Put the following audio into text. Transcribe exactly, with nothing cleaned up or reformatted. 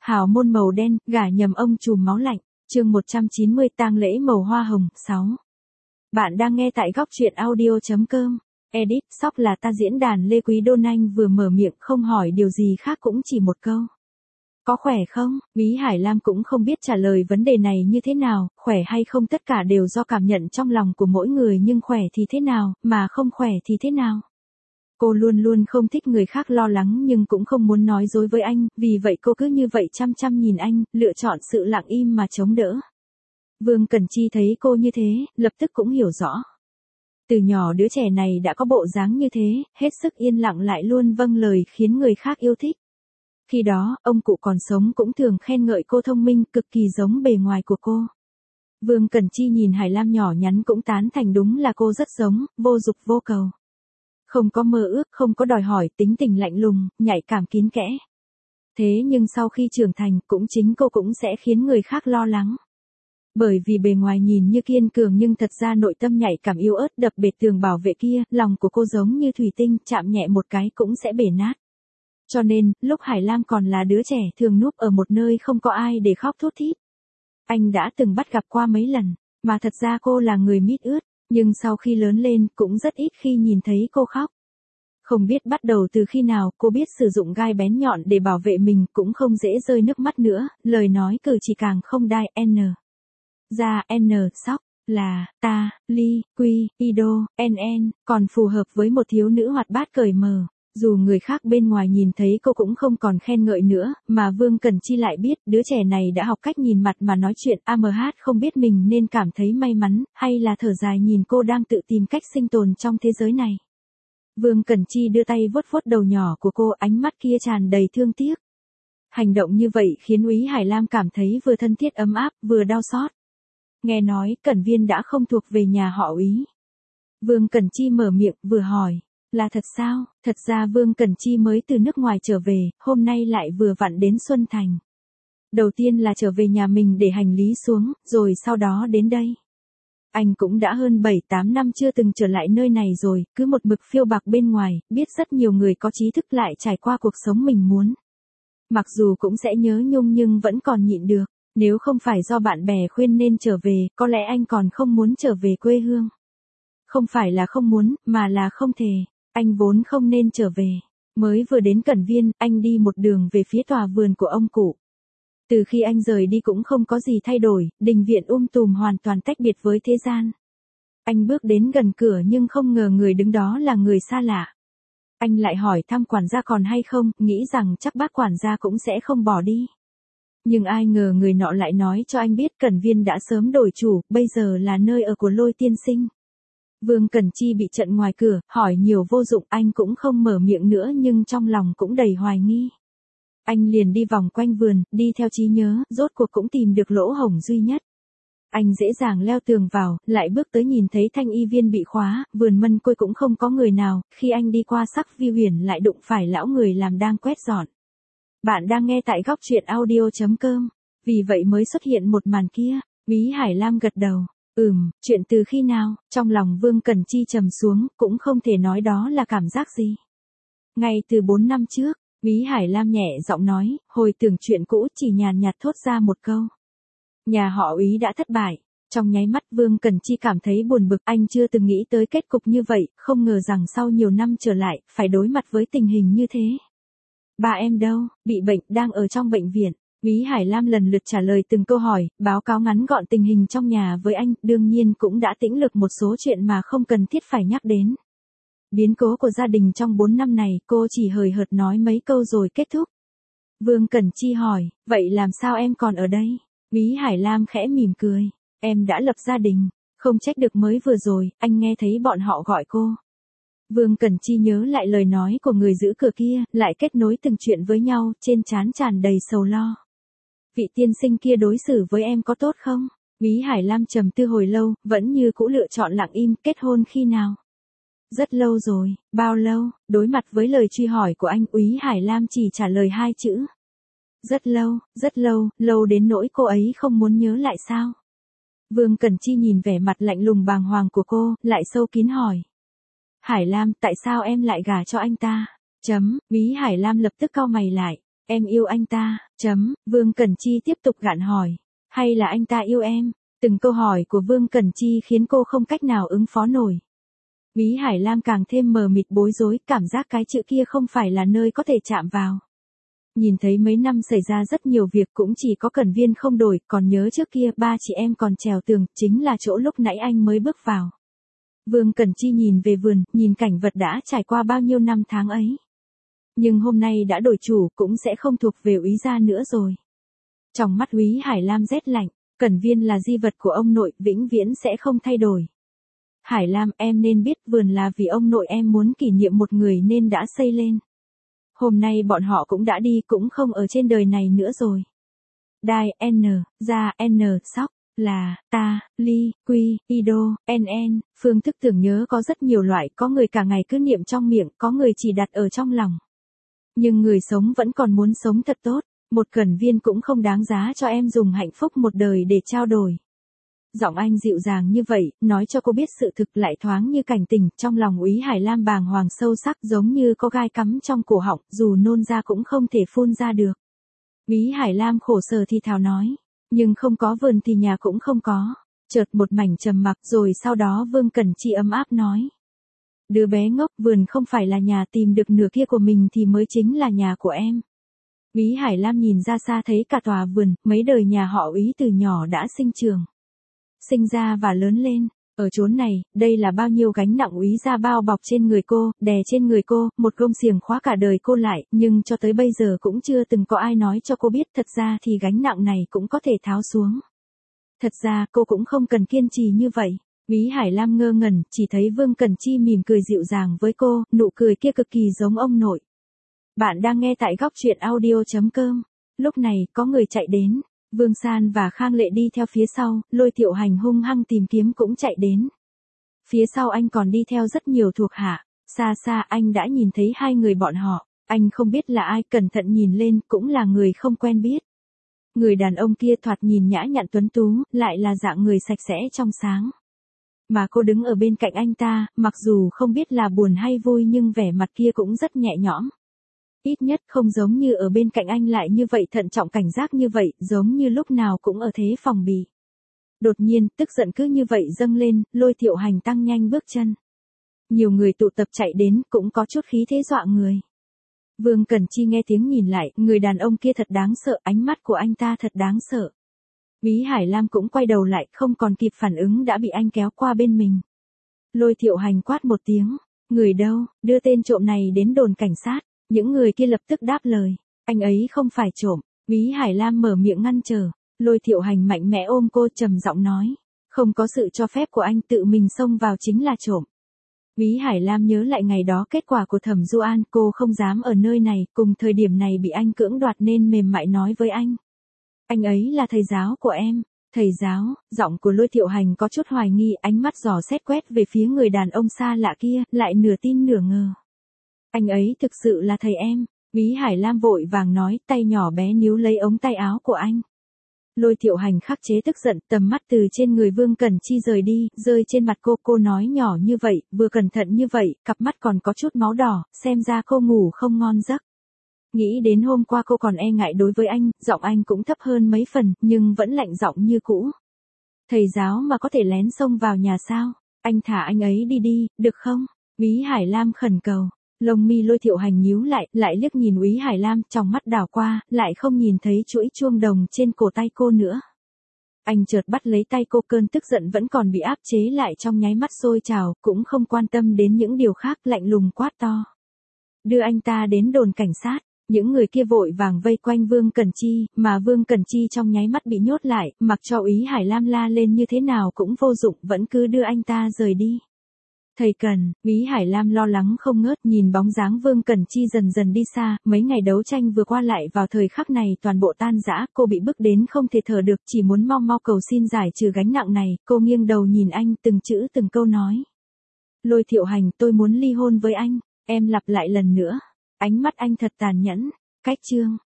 Hào môn màu đen, gả nhầm ông trùm máu lạnh, chương một trăm chín mươi tang lễ màu hoa hồng, sáu. Bạn đang nghe tại góc truyện audio chấm com. Edit, sóc là ta diễn đàn Lê Quý Đôn Anh vừa mở miệng không hỏi điều gì khác cũng chỉ một câu. Có khỏe không? Quý Hải Lam cũng không biết trả lời vấn đề này như thế nào, khỏe hay không tất cả đều do cảm nhận trong lòng của mỗi người nhưng khỏe thì thế nào, mà không khỏe thì thế nào. Cô luôn luôn không thích người khác lo lắng nhưng cũng không muốn nói dối với anh, vì vậy cô cứ như vậy chăm chăm nhìn anh, lựa chọn sự lặng im mà chống đỡ. Vương Cẩn Chi thấy cô như thế, lập tức cũng hiểu rõ. Từ nhỏ đứa trẻ này đã có bộ dáng như thế, hết sức yên lặng lại luôn vâng lời khiến người khác yêu thích. Khi đó, ông cụ còn sống cũng thường khen ngợi cô thông minh, cực kỳ giống bề ngoài của cô. Vương Cẩn Chi nhìn Hải Lam nhỏ nhắn cũng tán thành đúng là cô rất giống, vô dục vô cầu. Không có mơ ước, không có đòi hỏi, tính tình lạnh lùng, nhạy cảm kín kẽ. Thế nhưng sau khi trưởng thành, cũng chính cô cũng sẽ khiến người khác lo lắng. Bởi vì bề ngoài nhìn như kiên cường nhưng thật ra nội tâm nhạy cảm yếu ớt đập bệt tường bảo vệ kia, lòng của cô giống như thủy tinh, chạm nhẹ một cái cũng sẽ bể nát. Cho nên, lúc Hải Lam còn là đứa trẻ thường núp ở một nơi không có ai để khóc thút thít. Anh đã từng bắt gặp qua mấy lần, mà thật ra cô là người mít ướt. Nhưng sau khi lớn lên, cũng rất ít khi nhìn thấy cô khóc. Không biết bắt đầu từ khi nào cô biết sử dụng gai bén nhọn để bảo vệ mình, cũng không dễ rơi nước mắt nữa, lời nói cử chỉ càng không đai N. Ra N, sóc, là, ta, ly, quy, ido, N N, còn phù hợp với một thiếu nữ hoạt bát cởi mở. Dù người khác bên ngoài nhìn thấy cô cũng không còn khen ngợi nữa, mà Vương Cẩn Chi lại biết đứa trẻ này đã học cách nhìn mặt mà nói chuyện. A M H không biết mình nên cảm thấy may mắn, hay là thở dài nhìn cô đang tự tìm cách sinh tồn trong thế giới này. Vương Cẩn Chi đưa tay vuốt vuốt đầu nhỏ của cô, ánh mắt kia tràn đầy thương tiếc. Hành động như vậy khiến Úy Hải Lam cảm thấy vừa thân thiết ấm áp, vừa đau xót. Nghe nói, Cẩn Viên đã không thuộc về nhà họ Úy. Vương Cẩn Chi mở miệng, vừa hỏi. Là thật sao? Thật ra Vương Cẩn Chi mới từ nước ngoài trở về, hôm nay lại vừa vặn đến Xuân Thành. Đầu tiên là trở về nhà mình để hành lý xuống, rồi sau đó đến đây. Anh cũng đã hơn bảy tám năm chưa từng trở lại nơi này rồi, cứ một mực phiêu bạc bên ngoài, biết rất nhiều người có trí thức lại trải qua cuộc sống mình muốn. Mặc dù cũng sẽ nhớ nhung nhưng vẫn còn nhịn được, nếu không phải do bạn bè khuyên nên trở về, có lẽ anh còn không muốn trở về quê hương. Không phải là không muốn, mà là không thể. Anh vốn không nên trở về. Mới vừa đến Cẩn Viên, anh đi một đường về phía tòa vườn của ông cụ. Từ khi anh rời đi cũng không có gì thay đổi, đình viện um tùm hoàn toàn tách biệt với thế gian. Anh bước đến gần cửa nhưng không ngờ người đứng đó là người xa lạ. Anh lại hỏi thăm quản gia còn hay không, nghĩ rằng chắc bác quản gia cũng sẽ không bỏ đi. Nhưng ai ngờ người nọ lại nói cho anh biết Cẩn Viên đã sớm đổi chủ, bây giờ là nơi ở của Lôi tiên sinh. Vương Cẩn Chi bị chặn ngoài cửa, hỏi nhiều vô dụng, anh cũng không mở miệng nữa nhưng trong lòng cũng đầy hoài nghi. Anh liền đi vòng quanh vườn, đi theo trí nhớ, rốt cuộc cũng tìm được lỗ hổng duy nhất. Anh dễ dàng leo tường vào, lại bước tới nhìn thấy thanh y viên bị khóa, vườn mân côi cũng không có người nào, khi anh đi qua sắc vi huyền lại đụng phải lão người làm đang quét dọn. Bạn đang nghe tại góc truyện audio chấm com, vì vậy mới xuất hiện một màn kia. Úy Hải Lam gật đầu. Ừm, chuyện từ khi nào? Trong lòng Vương Cẩn Chi trầm xuống, cũng không thể nói đó là cảm giác gì. Ngay từ bốn năm trước, Úy Hải Lam nhẹ giọng nói, hồi tưởng chuyện cũ, chỉ nhàn nhạt thốt ra một câu. Nhà họ Úy đã thất bại. Trong nháy mắt Vương Cẩn Chi cảm thấy buồn bực, anh chưa từng nghĩ tới kết cục như vậy, không ngờ rằng sau nhiều năm trở lại, phải đối mặt với tình hình như thế. Ba em đâu? Bị bệnh, đang ở trong bệnh viện. Úy Hải Lam lần lượt trả lời từng câu hỏi, báo cáo ngắn gọn tình hình trong nhà với anh, đương nhiên cũng đã tĩnh lược một số chuyện mà không cần thiết phải nhắc đến. Biến cố của gia đình trong bốn năm này, cô chỉ hời hợt nói mấy câu rồi kết thúc. Vương Cẩn Chi hỏi, vậy làm sao em còn ở đây? Úy Hải Lam khẽ mỉm cười, em đã lập gia đình, không trách được mới vừa rồi, anh nghe thấy bọn họ gọi cô. Vương Cẩn Chi nhớ lại lời nói của người giữ cửa kia, lại kết nối từng chuyện với nhau, trên trán tràn đầy sầu lo. Vị tiên sinh kia đối xử với em có tốt không? Úy Hải Lam trầm tư hồi lâu, vẫn như cũ lựa chọn lặng im, kết hôn khi nào? Rất lâu rồi, bao lâu? Đối mặt với lời truy hỏi của anh, Úy Hải Lam chỉ trả lời hai chữ. Rất lâu, rất lâu, lâu đến nỗi cô ấy không muốn nhớ lại sao? Vương Cẩn Chi nhìn vẻ mặt lạnh lùng bàng hoàng của cô, lại sâu kín hỏi. Hải Lam, tại sao em lại gả cho anh ta? Chấm, Úy Hải Lam lập tức cau mày lại. Em yêu anh ta, chấm, Vương Cẩn Chi tiếp tục gạn hỏi. Hay là anh ta yêu em? Từng câu hỏi của Vương Cẩn Chi khiến cô không cách nào ứng phó nổi. Úy Hải Lam càng thêm mờ mịt bối rối, cảm giác cái chữ kia không phải là nơi có thể chạm vào. Nhìn thấy mấy năm xảy ra rất nhiều việc cũng chỉ có Cẩn Viên không đổi, còn nhớ trước kia ba chị em còn trèo tường, chính là chỗ lúc nãy anh mới bước vào. Vương Cẩn Chi nhìn về vườn, nhìn cảnh vật đã trải qua bao nhiêu năm tháng ấy. Nhưng hôm nay đã đổi chủ, cũng sẽ không thuộc về Úy gia nữa rồi. Trong mắt Úy Hải Lam rét lạnh, Cẩn Viên là di vật của ông nội, vĩnh viễn sẽ không thay đổi. Hải Lam, em nên biết vườn là vì ông nội em muốn kỷ niệm một người nên đã xây lên. Hôm nay bọn họ cũng đã đi, cũng không ở trên đời này nữa rồi. Đai, N, Gia, N, Sóc, là, Ta, Ly, Quy, Ido, N N, phương thức tưởng nhớ có rất nhiều loại, có người cả ngày cứ niệm trong miệng, có người chỉ đặt ở trong lòng. Nhưng người sống vẫn còn muốn sống thật tốt, một Cẩn Viên cũng không đáng giá cho em dùng hạnh phúc một đời để trao đổi. Giọng anh dịu dàng như vậy, nói cho cô biết sự thực lại thoáng như cảnh tỉnh, trong lòng Úy Hải Lam bàng hoàng sâu sắc giống như có gai cắm trong cổ họng, dù nôn ra cũng không thể phun ra được. Úy Hải Lam khổ sở thì thào nói, nhưng không có vườn thì nhà cũng không có. Chợt một mảnh trầm mặc rồi sau đó Vương Cẩn Chi ấm áp nói. Đứa bé ngốc, vườn không phải là nhà, tìm được nửa kia của mình thì mới chính là nhà của em. Úy Hải Lam nhìn ra xa thấy cả tòa vườn, mấy đời nhà họ Úy từ nhỏ đã sinh trưởng. Sinh ra và lớn lên, ở chốn này, đây là bao nhiêu gánh nặng Úy gia bao bọc trên người cô, đè trên người cô, một gông xiềng khóa cả đời cô lại, nhưng cho tới bây giờ cũng chưa từng có ai nói cho cô biết thật ra thì gánh nặng này cũng có thể tháo xuống. Thật ra cô cũng không cần kiên trì như vậy. Úy Hải Lam ngơ ngẩn, chỉ thấy Vương Cẩn Chi mỉm cười dịu dàng với cô, nụ cười kia cực kỳ giống ông nội. Bạn đang nghe tại góc truyện audio chấm com. Lúc này, có người chạy đến. Vương San và Khang Lệ đi theo phía sau, Lôi Thiệu Hành hung hăng tìm kiếm cũng chạy đến. Phía sau anh còn đi theo rất nhiều thuộc hạ, xa xa anh đã nhìn thấy hai người bọn họ, anh không biết là ai, cẩn thận nhìn lên cũng là người không quen biết. Người đàn ông kia thoạt nhìn nhã nhặn tuấn tú, lại là dạng người sạch sẽ trong sáng. Mà cô đứng ở bên cạnh anh ta, mặc dù không biết là buồn hay vui nhưng vẻ mặt kia cũng rất nhẹ nhõm. Ít nhất không giống như ở bên cạnh anh lại như vậy thận trọng cảnh giác như vậy, giống như lúc nào cũng ở thế phòng bị. Đột nhiên, tức giận cứ như vậy dâng lên, Lôi Thiệu Hành tăng nhanh bước chân. Nhiều người tụ tập chạy đến, cũng có chút khí thế dọa người. Vương Cẩn Chi nghe tiếng nhìn lại, người đàn ông kia thật đáng sợ, ánh mắt của anh ta thật đáng sợ. Úy Hải Lam cũng quay đầu lại, không còn kịp phản ứng đã bị anh kéo qua bên mình. Lôi Thiệu Hành quát một tiếng, người đâu, đưa tên trộm này đến đồn cảnh sát. Những người kia lập tức đáp lời, anh ấy không phải trộm. Úy Hải Lam mở miệng ngăn trở, Lôi Thiệu Hành mạnh mẽ ôm cô trầm giọng nói, không có sự cho phép của anh, tự mình xông vào chính là trộm. Úy Hải Lam nhớ lại ngày đó kết quả của Thẩm Du An, cô không dám ở nơi này, cùng thời điểm này bị anh cưỡng đoạt nên mềm mại nói với anh. Anh ấy là thầy giáo của em. Thầy giáo, giọng của Lôi Thiệu Hành có chút hoài nghi, ánh mắt dò xét quét về phía người đàn ông xa lạ kia, lại nửa tin nửa ngờ. Anh ấy thực sự là thầy em. Úy Hải Lam vội vàng nói, tay nhỏ bé níu lấy ống tay áo của anh. Lôi Thiệu Hành khắc chế tức giận, tầm mắt từ trên người Vương Cẩn Chi rời đi, rơi trên mặt cô, cô nói nhỏ như vậy, vừa cẩn thận như vậy, cặp mắt còn có chút máu đỏ, xem ra cô ngủ không ngon giấc. Nghĩ đến hôm qua cô còn e ngại đối với anh, giọng anh cũng thấp hơn mấy phần, nhưng vẫn lạnh giọng như cũ. Thầy giáo mà có thể lén xông vào nhà sao? Anh thả anh ấy đi đi, được không? Úy Hải Lam khẩn cầu. Lông mi Lôi Thiệu Hành nhíu lại, lại liếc nhìn Úy Hải Lam, trong mắt đảo qua, lại không nhìn thấy chuỗi chuông đồng trên cổ tay cô nữa. Anh chợt bắt lấy tay cô, cơn tức giận vẫn còn bị áp chế lại trong nháy mắt sôi trào, cũng không quan tâm đến những điều khác, lạnh lùng quát to. Đưa anh ta đến đồn cảnh sát. Những người kia vội vàng vây quanh Vương Cẩn Chi, mà Vương Cẩn Chi trong nháy mắt bị nhốt lại, mặc cho Úy Hải Lam la lên như thế nào cũng vô dụng, vẫn cứ đưa anh ta rời đi. Thầy Cần, Úy Hải Lam lo lắng không ngớt nhìn bóng dáng Vương Cẩn Chi dần dần đi xa, mấy ngày đấu tranh vừa qua lại vào thời khắc này toàn bộ tan rã, cô bị bức đến không thể thở được, chỉ muốn mau mau cầu xin giải trừ gánh nặng này, cô nghiêng đầu nhìn anh từng chữ từng câu nói. Lôi Thiệu Hành, tôi muốn ly hôn với anh, em lặp lại lần nữa. Ánh mắt anh thật tàn nhẫn. Cách chương